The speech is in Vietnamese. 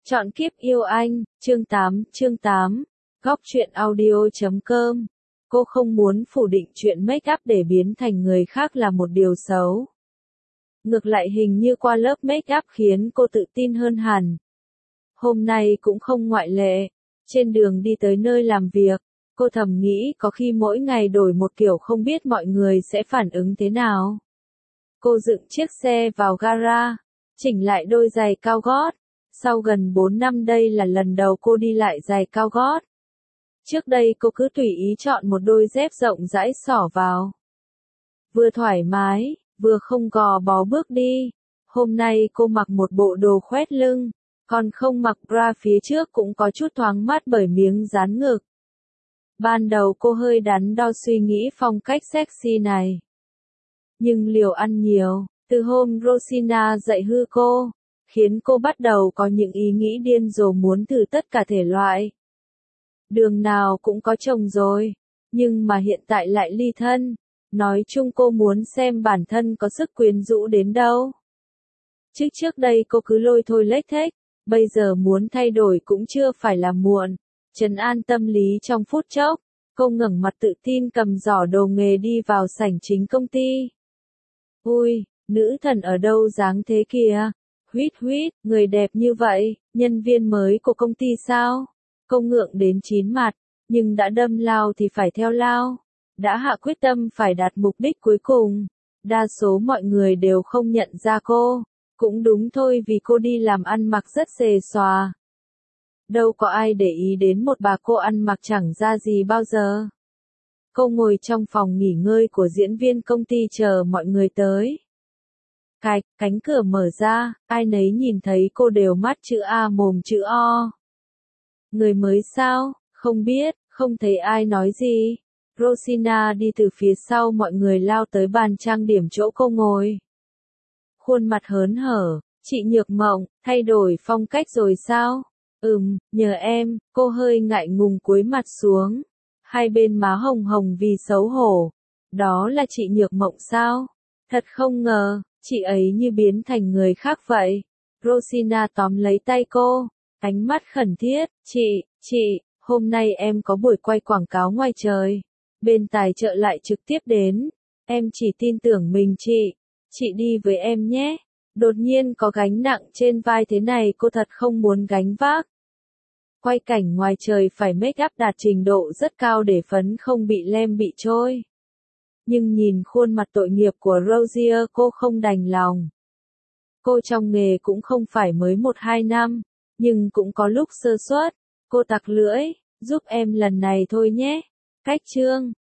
Chọn kiếp yêu anh, chương 8, Góc truyện audio.com. Cô không muốn phủ định chuyện make up để biến thành người khác là một điều xấu. Ngược lại hình như qua lớp make up khiến cô tự tin hơn hẳn. Hôm nay cũng không ngoại lệ. Trên đường đi tới nơi làm việc, cô thầm nghĩ có khi mỗi ngày đổi một kiểu không biết mọi người sẽ phản ứng thế nào. Cô dựng chiếc xe vào gara, chỉnh lại đôi giày cao gót. Sau gần 4 năm đây là lần đầu cô đi lại giày cao gót. Trước đây cô cứ tùy ý chọn một đôi dép rộng rãi xỏ vào. Vừa thoải mái, vừa không gò bó bước đi. Hôm nay cô mặc một bộ đồ khoét lưng, còn không mặc bra phía trước cũng có chút thoáng mắt bởi miếng dán ngực. Ban đầu cô hơi đắn đo suy nghĩ phong cách sexy này. Nhưng liều ăn nhiều, từ hôm Rosina dạy hư cô, khiến cô bắt đầu có những ý nghĩ điên rồ muốn thử tất cả thể loại. Đường nào cũng có chồng rồi, nhưng mà hiện tại lại ly thân. Nói chung cô muốn xem bản thân có sức quyến rũ đến đâu. Trước đây cô cứ lôi thôi lếch thếch, bây giờ muốn thay đổi cũng chưa phải là muộn. Trấn an tâm lý trong phút chốc, cô ngẩng mặt tự tin cầm giỏ đồ nghề đi vào sảnh chính công ty. Ui, nữ thần ở đâu dáng thế kìa? Huýt, người đẹp như vậy, nhân viên mới của công ty sao? Cô ngượng đến chín mặt, nhưng đã đâm lao thì phải theo lao. Đã hạ quyết tâm phải đạt mục đích cuối cùng. Đa số mọi người đều không nhận ra cô. Cũng đúng thôi vì cô đi làm ăn mặc rất xề xòa. Đâu có ai để ý đến một bà cô ăn mặc chẳng ra gì bao giờ. Cô ngồi trong phòng nghỉ ngơi của diễn viên công ty chờ mọi người tới. Cánh cửa mở ra, ai nấy nhìn thấy cô đều mắt chữ A mồm chữ O. Người mới sao, không biết, không thấy ai nói gì. Rosina đi từ phía sau mọi người lao tới bàn trang điểm chỗ cô ngồi. Khuôn mặt hớn hở, chị Nhược Mộng, thay đổi phong cách rồi sao? Nhờ em, cô hơi ngại ngùng cúi mặt xuống. Hai bên má hồng hồng vì xấu hổ. Đó là chị Nhược Mộng sao? Thật không ngờ, chị ấy như biến thành người khác vậy. Rosina tóm lấy tay cô, ánh mắt khẩn thiết, chị, hôm nay em có buổi quay quảng cáo ngoài trời. Bên tài trợ lại trực tiếp đến. Em chỉ tin tưởng mình chị đi với em nhé. Đột nhiên có gánh nặng trên vai thế này cô thật không muốn gánh vác. Quay cảnh ngoài trời phải make up đạt trình độ rất cao để phấn không bị lem bị trôi. Nhưng nhìn khuôn mặt tội nghiệp của Rosier cô không đành lòng. Cô trong nghề cũng không phải mới 1-2 năm, nhưng cũng có lúc sơ suất. Cô tặc lưỡi, giúp em lần này thôi nhé. Cách chương